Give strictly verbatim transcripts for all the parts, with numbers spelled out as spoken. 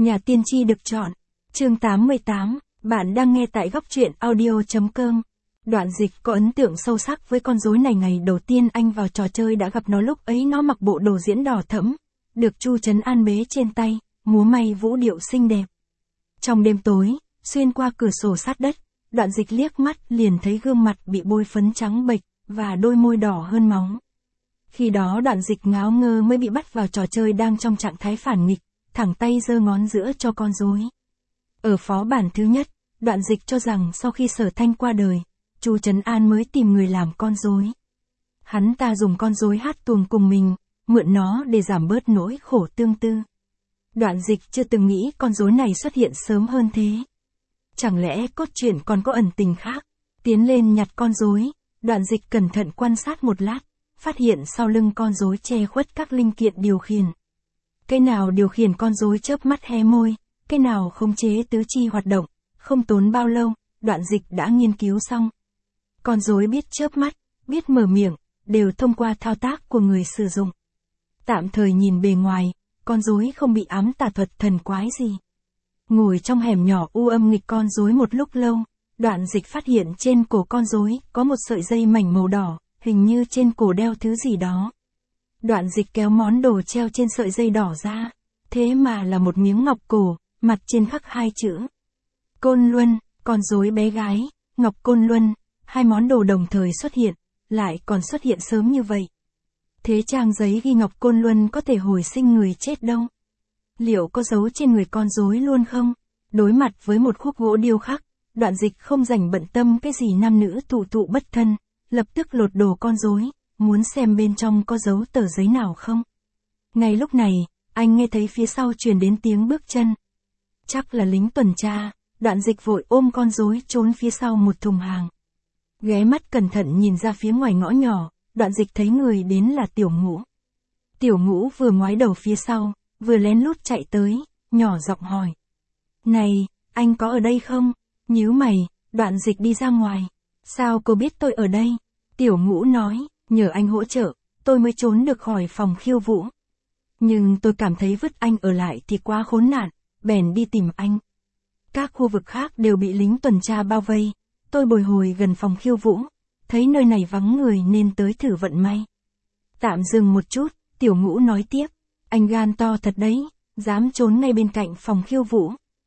Nhà tiên tri được chọn. Chương tám mươi tám, bạn đang nghe tại góc truyện audio.com. Đoạn Dịch có ấn tượng sâu sắc với con rối này. Ngày đầu tiên anh vào trò chơi đã gặp nó, lúc ấy nó mặc bộ đồ diễn đỏ thẫm, được Chu Trấn An bế trên tay, múa may vũ điệu xinh đẹp. Trong đêm tối, xuyên qua cửa sổ sát đất, Đoạn Dịch liếc mắt liền thấy gương mặt bị bôi phấn trắng bệch, và đôi môi đỏ hơn máu. Khi đó Đoạn Dịch ngáo ngơ mới bị bắt vào trò chơi đang trong trạng thái phản nghịch, thẳng tay giơ ngón giữa cho con rối. Ở phó bản thứ nhất, Đoạn Dịch cho rằng sau khi Sở Thanh qua đời, Chu Trấn An mới tìm người làm con rối. Hắn ta dùng con rối hát tuồng cùng mình, mượn nó để giảm bớt nỗi khổ tương tư. Đoạn Dịch chưa từng nghĩ con rối này xuất hiện sớm hơn thế. Chẳng lẽ cốt truyện còn có ẩn tình khác? Tiến lên nhặt con rối, Đoạn Dịch cẩn thận quan sát một lát, phát hiện sau lưng con rối che khuất các linh kiện điều khiển. Cái nào điều khiển con rối chớp mắt hé môi, cái nào khống chế tứ chi hoạt động. Không tốn bao lâu, Đoạn Dịch đã nghiên cứu xong. Con rối biết chớp mắt, biết mở miệng, đều thông qua thao tác của người sử dụng. Tạm thời nhìn bề ngoài, con rối không bị ám tà thuật thần quái gì. Ngồi trong hẻm nhỏ u âm nghịch con rối một lúc lâu, Đoạn Dịch phát hiện trên cổ con rối có một sợi dây mảnh màu đỏ, hình như trên cổ đeo thứ gì đó. Đoạn Dịch kéo món đồ treo trên sợi dây đỏ ra, thế mà là một miếng ngọc cổ, mặt trên khắc hai chữ Côn Luân. Con rối bé gái, ngọc Côn Luân, hai món đồ đồng thời xuất hiện, lại còn xuất hiện sớm như vậy. Thế trang giấy ghi ngọc Côn Luân có thể hồi sinh người chết đâu? Liệu có giấu trên người con rối luôn không? Đối mặt với một khúc gỗ điêu khắc, Đoạn Dịch không rảnh bận tâm cái gì nam nữ tụ tụ bất thân, lập tức lột đồ con rối, muốn xem bên trong có dấu tờ giấy nào không. Ngay lúc này, anh nghe thấy phía sau truyền đến tiếng bước chân. Chắc là lính tuần tra. Đoạn Dịch vội ôm con rối trốn phía sau một thùng hàng. Ghé mắt cẩn thận nhìn ra phía ngoài ngõ nhỏ, Đoạn Dịch thấy người đến là Tiểu Ngũ. Tiểu Ngũ vừa ngoái đầu phía sau, vừa lén lút chạy tới, nhỏ giọng hỏi. Này, anh có ở đây không? Nhíu mày, Đoạn Dịch đi ra ngoài. Sao cô biết tôi ở đây? Tiểu Ngũ nói, nhờ anh hỗ trợ, tôi mới trốn được khỏi phòng khiêu vũ. Nhưng tôi cảm thấy vứt anh ở lại thì quá khốn nạn, bèn đi tìm anh. Các khu vực khác đều bị lính tuần tra bao vây, tôi bồi hồi gần phòng khiêu vũ, thấy nơi này vắng người nên tới thử vận may. Tạm dừng một chút, Tiểu Ngũ nói tiếp, anh gan to thật đấy, dám trốn ngay bên cạnh phòng khiêu vũ.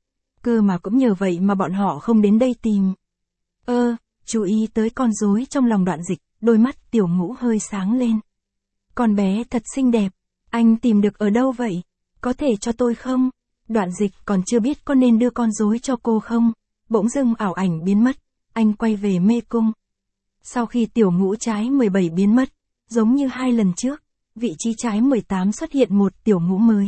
Cơ mà cũng nhờ vậy mà bọn họ không đến đây tìm. Ơ, chú ý tới con rối trong lòng Đoạn Dịch, đôi mắt Tiểu Ngũ hơi sáng lên. Con bé thật xinh đẹp, anh tìm được ở đâu vậy? Có thể cho tôi không? Đoạn Dịch còn chưa biết có nên đưa con rối cho cô không, bỗng dưng ảo ảnh biến mất, anh quay về mê cung. Sau khi Tiểu Ngũ trái mười bảy biến mất, giống như hai lần trước, vị trí trái mười tám xuất hiện một Tiểu Ngũ mới.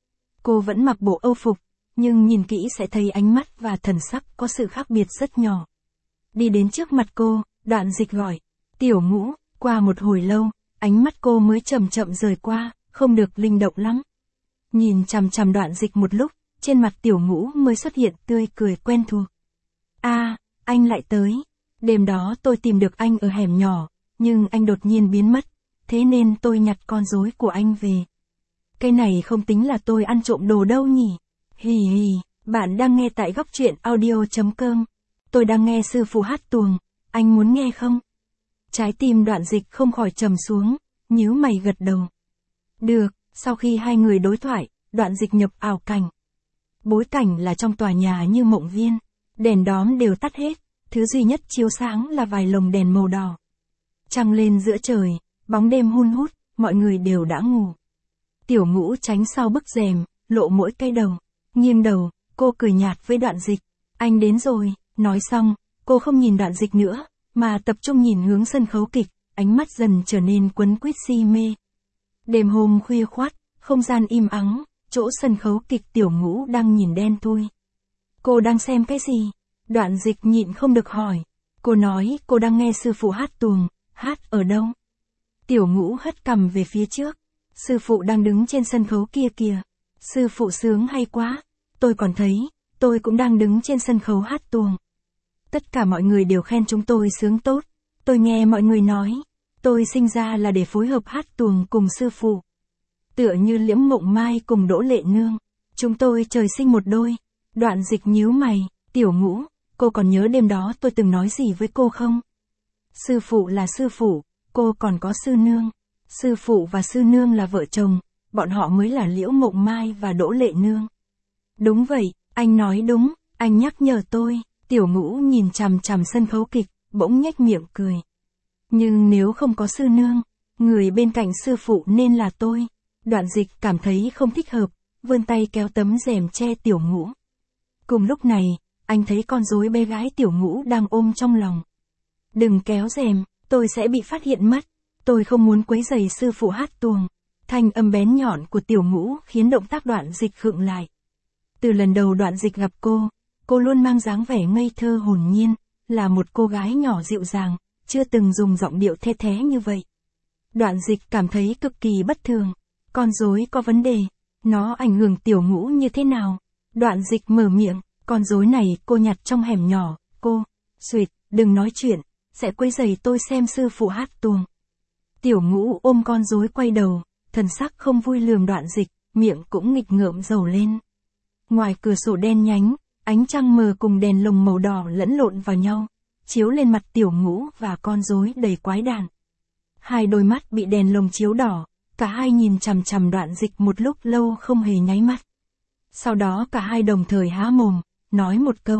Cô vẫn mặc bộ âu phục, nhưng nhìn kỹ sẽ thấy ánh mắt và thần sắc có sự khác biệt rất nhỏ. Đi đến trước mặt cô, Đoạn Dịch gọi, Tiểu Ngũ. Qua một hồi lâu, ánh mắt cô mới chậm chậm rời qua, không được linh động lắm. Nhìn chằm chằm Đoạn Dịch một lúc, trên mặt Tiểu Ngũ mới xuất hiện tươi cười quen thuộc. A, à, anh lại tới. Đêm đó tôi tìm được anh ở hẻm nhỏ, nhưng anh đột nhiên biến mất, thế nên tôi nhặt con rối của anh về. Cái này không tính là tôi ăn trộm đồ đâu nhỉ? Hì hì, bạn đang nghe tại góc truyện audio.com. Tôi đang nghe sư phụ hát tuồng, anh muốn nghe không? Trái tim Đoạn Dịch không khỏi trầm xuống, nhíu mày gật đầu. Được. Sau khi hai người đối thoại, Đoạn Dịch nhập ảo cảnh. Bối cảnh là trong tòa nhà như mộng viên, đèn đóm đều tắt hết, thứ duy nhất chiếu sáng là vài lồng đèn màu đỏ. Trăng lên giữa trời, bóng đêm hun hút, mọi người đều đã ngủ. Tiểu Ngũ tránh sau bức rèm, lộ mỗi cái đầu, nghiêng đầu, cô cười nhạt với Đoạn Dịch. Anh đến rồi, nói xong, cô không nhìn Đoạn Dịch nữa, mà tập trung nhìn hướng sân khấu kịch, ánh mắt dần trở nên quấn quýt si mê. Đêm hôm khuya khoắt, không gian im ắng, chỗ sân khấu kịch Tiểu Ngũ đang nhìn đen thui. Cô đang xem cái gì? Đoạn Dịch nhịn không được hỏi. Cô nói cô đang nghe sư phụ hát tuồng, hát ở đâu? Tiểu Ngũ hất cằm về phía trước. Sư phụ đang đứng trên sân khấu kia kìa. Sư phụ sướng hay quá. Tôi còn thấy, tôi cũng đang đứng trên sân khấu hát tuồng. Tất cả mọi người đều khen chúng tôi sướng tốt. Tôi nghe mọi người nói. Tôi sinh ra là để phối hợp hát tuồng cùng sư phụ. Tựa như Liễm Mộng Mai cùng Đỗ Lệ Nương. Chúng tôi trời sinh một đôi. Đoạn Dịch nhíu mày, Tiểu Ngũ, cô còn nhớ đêm đó tôi từng nói gì với cô không? Sư phụ là sư phụ, cô còn có sư nương. Sư phụ và sư nương là vợ chồng, bọn họ mới là Liễu Mộng Mai và Đỗ Lệ Nương. Đúng vậy, anh nói đúng, anh nhắc nhở tôi. Tiểu Ngũ nhìn chằm chằm sân khấu kịch, bỗng nhếch miệng cười. Nhưng nếu không có sư nương, người bên cạnh sư phụ nên là tôi. Đoạn Dịch cảm thấy không thích hợp, vươn tay kéo tấm rèm che Tiểu Ngũ. Cùng lúc này, anh thấy con rối bé gái Tiểu Ngũ đang ôm trong lòng. Đừng kéo rèm, tôi sẽ bị phát hiện mất. Tôi không muốn quấy rầy sư phụ hát tuồng. Thanh âm bén nhọn của Tiểu Ngũ khiến động tác Đoạn Dịch khựng lại. Từ lần đầu Đoạn Dịch gặp cô, cô luôn mang dáng vẻ ngây thơ hồn nhiên, là một cô gái nhỏ dịu dàng, chưa từng dùng giọng điệu the thé như vậy. Đoạn Dịch cảm thấy cực kỳ bất thường. Con rối có vấn đề, nó ảnh hưởng Tiểu Ngũ như thế nào? Đoạn Dịch mở miệng, con rối này cô nhặt trong hẻm nhỏ, cô, Xuyệt, đừng nói chuyện, sẽ quấy rầy tôi xem sư phụ hát tuồng. Tiểu Ngũ ôm con rối quay đầu, thần sắc không vui lườm Đoạn Dịch, miệng cũng nghịch ngợm dầu lên. Ngoài cửa sổ đen nhánh, ánh trăng mờ cùng đèn lồng màu đỏ lẫn lộn vào nhau, chiếu lên mặt Tiểu Ngũ và con rối đầy quái đản. Hai đôi mắt bị đèn lồng chiếu đỏ, cả hai nhìn chằm chằm Đoạn Dịch một lúc lâu không hề nháy mắt. Sau đó cả hai đồng thời há mồm, nói một câu.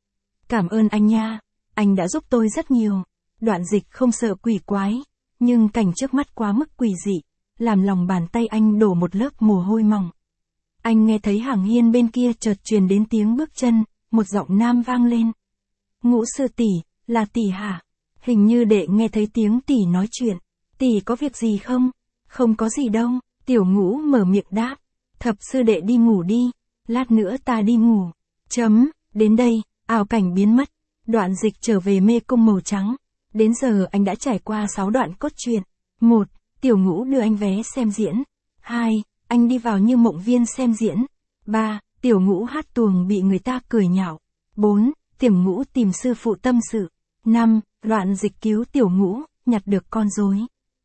Cảm ơn anh nha, anh đã giúp tôi rất nhiều. Đoạn Dịch không sợ quỷ quái, nhưng cảnh trước mắt quá mức quỷ dị, làm lòng bàn tay anh đổ một lớp mồ hôi mỏng. Anh nghe thấy hàng hiên bên kia chợt truyền đến tiếng bước chân, một giọng nam vang lên. Ngũ sư tỷ, là tỷ hả? Hình như đệ nghe thấy tiếng tỷ nói chuyện. Tỷ có việc gì không? Không có gì đâu, Tiểu Ngũ mở miệng đáp. Thập sư đệ đi ngủ đi, lát nữa ta đi ngủ. Chấm, đến đây, ảo cảnh biến mất. Đoạn Dịch trở về mê cung màu trắng. Đến giờ anh đã trải qua sáu đoạn cốt truyện. một. Tiểu Ngũ đưa anh vé xem diễn. hai. Anh đi vào Như Mộng Viên xem diễn. ba. Tiểu Ngũ hát tuồng bị người ta cười nhạo. bốn. Tiểu Ngũ tìm sư phụ tâm sự. năm. Đoạn Dịch cứu Tiểu Ngũ, nhặt được con rối.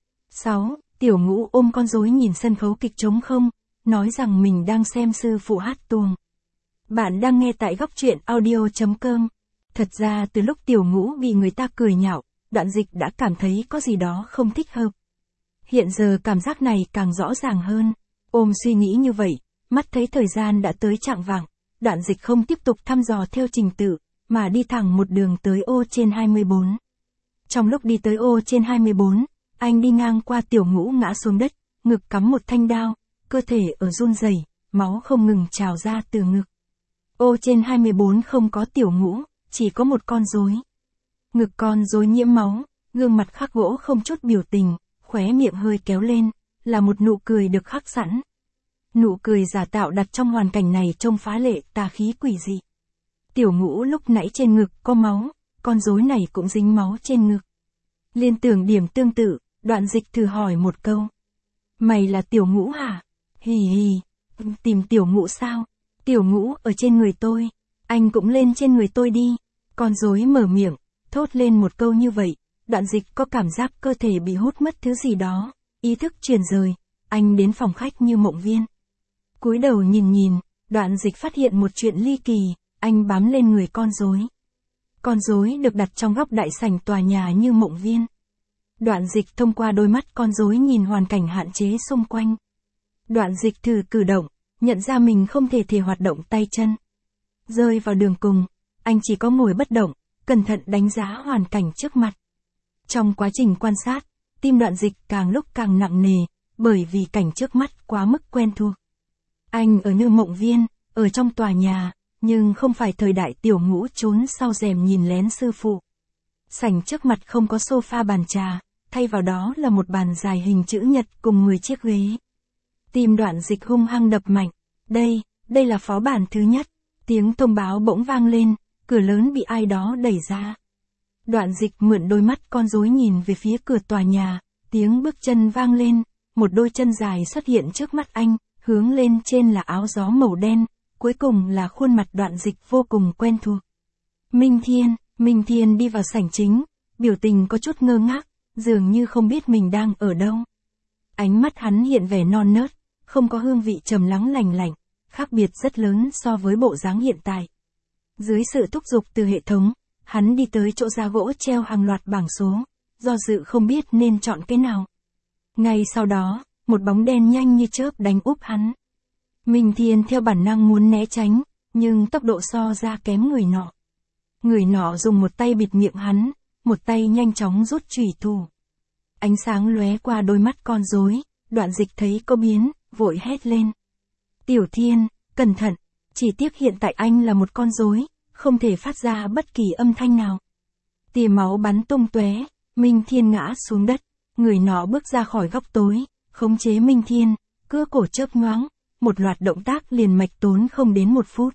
sáu. Tiểu Ngũ ôm con rối nhìn sân khấu kịch trống không, nói rằng mình đang xem sư phụ hát tuồng. Bạn đang nghe tại góc truyện audio chấm com. Thật ra từ lúc Tiểu Ngũ bị người ta cười nhạo, Đoạn Dịch đã cảm thấy có gì đó không thích hợp. Hiện giờ cảm giác này càng rõ ràng hơn. Ôm suy nghĩ như vậy, mắt thấy thời gian đã tới chạng vạng, Đoạn Dịch không tiếp tục thăm dò theo trình tự, mà đi thẳng một đường tới ô trên hai mươi bốn. Trong lúc đi tới ô trên hai mươi bốn, anh đi ngang qua Tiểu Ngũ ngã xuống đất, ngực cắm một thanh đao, cơ thể ở run rẩy, máu không ngừng trào ra từ ngực. Ô trên hai mươi bốn không có Tiểu Ngũ, chỉ có một con rối. Ngực con rối nhiễm máu, gương mặt khắc gỗ không chút biểu tình, khóe miệng hơi kéo lên, là một nụ cười được khắc sẵn. Nụ cười giả tạo đặt trong hoàn cảnh này trông phá lệ tà khí quỷ dị. Tiểu Ngũ lúc nãy trên ngực có máu, con rối này cũng dính máu trên ngực. Liên tưởng điểm tương tự, Đoạn Dịch thử hỏi một câu. Mày là Tiểu Ngũ hả? Hì hì, tìm Tiểu Ngũ sao? Tiểu Ngũ ở trên người tôi, anh cũng lên trên người tôi đi. Con rối mở miệng, thốt lên một câu như vậy, Đoạn Dịch có cảm giác cơ thể bị hút mất thứ gì đó, ý thức chuyển rời, anh đến phòng khách Như Mộng Viên. Cúi đầu nhìn nhìn, Đoạn Dịch phát hiện một chuyện ly kỳ, anh bám lên người con rối. Con rối được đặt trong góc đại sảnh tòa nhà Như Mộng Viên. Đoạn Dịch thông qua đôi mắt con rối nhìn hoàn cảnh hạn chế xung quanh. Đoạn Dịch thử cử động, nhận ra mình không thể thể hoạt động tay chân. Rơi vào đường cùng, anh chỉ có ngồi bất động, cẩn thận đánh giá hoàn cảnh trước mặt. Trong quá trình quan sát, tim Đoạn Dịch càng lúc càng nặng nề, bởi vì cảnh trước mắt quá mức quen thuộc. Anh ở Như Mộng Viên, ở trong tòa nhà, nhưng không phải thời đại Tiểu Ngũ trốn sau rèm nhìn lén sư phụ. Sảnh trước mặt không có sofa bàn trà, thay vào đó là một bàn dài hình chữ nhật cùng mười chiếc ghế. Tim Đoạn Dịch hung hăng đập mạnh. Đây, đây là phó bản thứ nhất. Tiếng thông báo bỗng vang lên, cửa lớn bị ai đó đẩy ra. Đoạn Dịch mượn đôi mắt con rối nhìn về phía cửa tòa nhà, tiếng bước chân vang lên, một đôi chân dài xuất hiện trước mắt anh, hướng lên trên là áo gió màu đen, cuối cùng là khuôn mặt Đoạn Dịch vô cùng quen thuộc. Minh Thiên, Minh Thiên đi vào sảnh chính, biểu tình có chút ngơ ngác, dường như không biết mình đang ở đâu. Ánh mắt hắn hiện vẻ non nớt, không có hương vị trầm lắng lành lạnh, khác biệt rất lớn so với bộ dáng hiện tại. Dưới sự thúc giục từ hệ thống, hắn đi tới chỗ giá gỗ treo hàng loạt bảng số, do dự không biết nên chọn cái nào. Ngay sau đó, một bóng đen nhanh như chớp đánh úp hắn. Minh Thiên theo bản năng muốn né tránh, nhưng tốc độ so ra kém người nọ. Người nọ dùng một tay bịt miệng hắn, một tay nhanh chóng rút chủy thủ. Ánh sáng lóe qua đôi mắt con rối, Đoạn Dịch thấy có biến, vội hét lên. Tiểu Thiên, cẩn thận, chỉ tiếc hiện tại anh là một con rối, không thể phát ra bất kỳ âm thanh nào. Tia máu bắn tung tóe, Minh Thiên ngã xuống đất, người nọ bước ra khỏi góc tối, khống chế Minh Thiên, cưa cổ chớp nhoáng, một loạt động tác liền mạch tốn không đến một phút.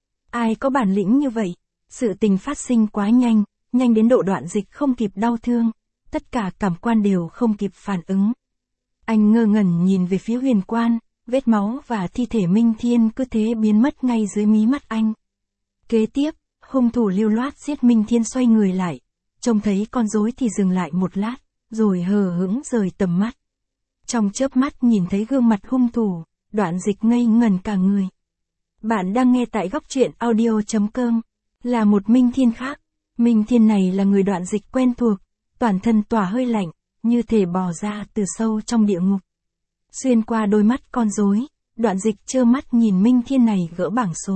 Ai có bản lĩnh như vậy? Sự tình phát sinh quá nhanh, nhanh đến độ Đoạn Dịch không kịp đau thương, tất cả cảm quan đều không kịp phản ứng. Anh ngơ ngẩn nhìn về phía huyền quan, vết máu và thi thể Minh Thiên cứ thế biến mất ngay dưới mí mắt anh. Kế tiếp, hung thủ lưu loát giết Minh Thiên xoay người lại, trông thấy con rối thì dừng lại một lát, rồi hờ hững rời tầm mắt. Trong chớp mắt nhìn thấy gương mặt hung thủ, Đoạn Dịch ngây ngẩn cả người. Bạn đang nghe tại góc truyện audio chấm com, là một Minh Thiên khác. Minh Thiên này là người Đoạn Dịch quen thuộc, toàn thân tỏa hơi lạnh, như thể bò ra từ sâu trong địa ngục. Xuyên qua đôi mắt con rối, Đoạn Dịch trơ mắt nhìn Minh Thiên này gỡ bảng số.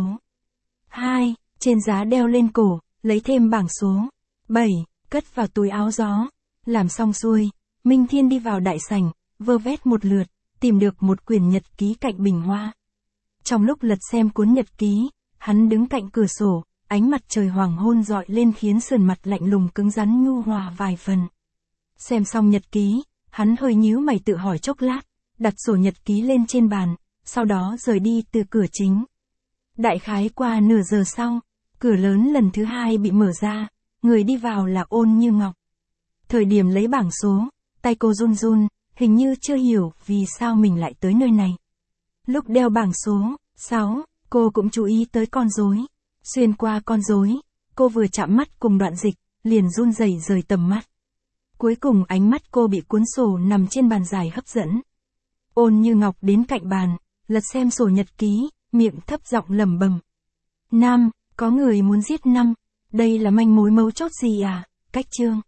hai, trên giá đeo lên cổ, lấy thêm bảng số. bảy, cất vào túi áo gió. Làm xong xuôi, Minh Thiên đi vào đại sảnh, vơ vét một lượt, tìm được một quyển nhật ký cạnh bình hoa. Trong lúc lật xem cuốn nhật ký, hắn đứng cạnh cửa sổ, ánh mặt trời hoàng hôn rọi lên khiến sườn mặt lạnh lùng cứng rắn nhu hòa vài phần. Xem xong nhật ký, hắn hơi nhíu mày tự hỏi chốc lát, đặt sổ nhật ký lên trên bàn, sau đó rời đi từ cửa chính. Đại khái qua nửa giờ sau, cửa lớn lần thứ hai bị mở ra, người đi vào là Ôn Như Ngọc. Thời điểm lấy bảng số, tay cô run run, hình như chưa hiểu vì sao mình lại tới nơi này. Lúc đeo bảng số sáu, cô cũng chú ý tới con rối. Xuyên qua con rối, cô vừa chạm mắt cùng Đoạn Dịch, liền run rẩy rời tầm mắt. Cuối cùng ánh mắt cô bị cuốn sổ nằm trên bàn dài hấp dẫn. Ôn Như Ngọc đến cạnh bàn, lật xem sổ nhật ký, miệng thấp giọng lẩm bẩm. Nam, có người muốn giết Năm, đây là manh mối mấu chốt gì à? Cách chương.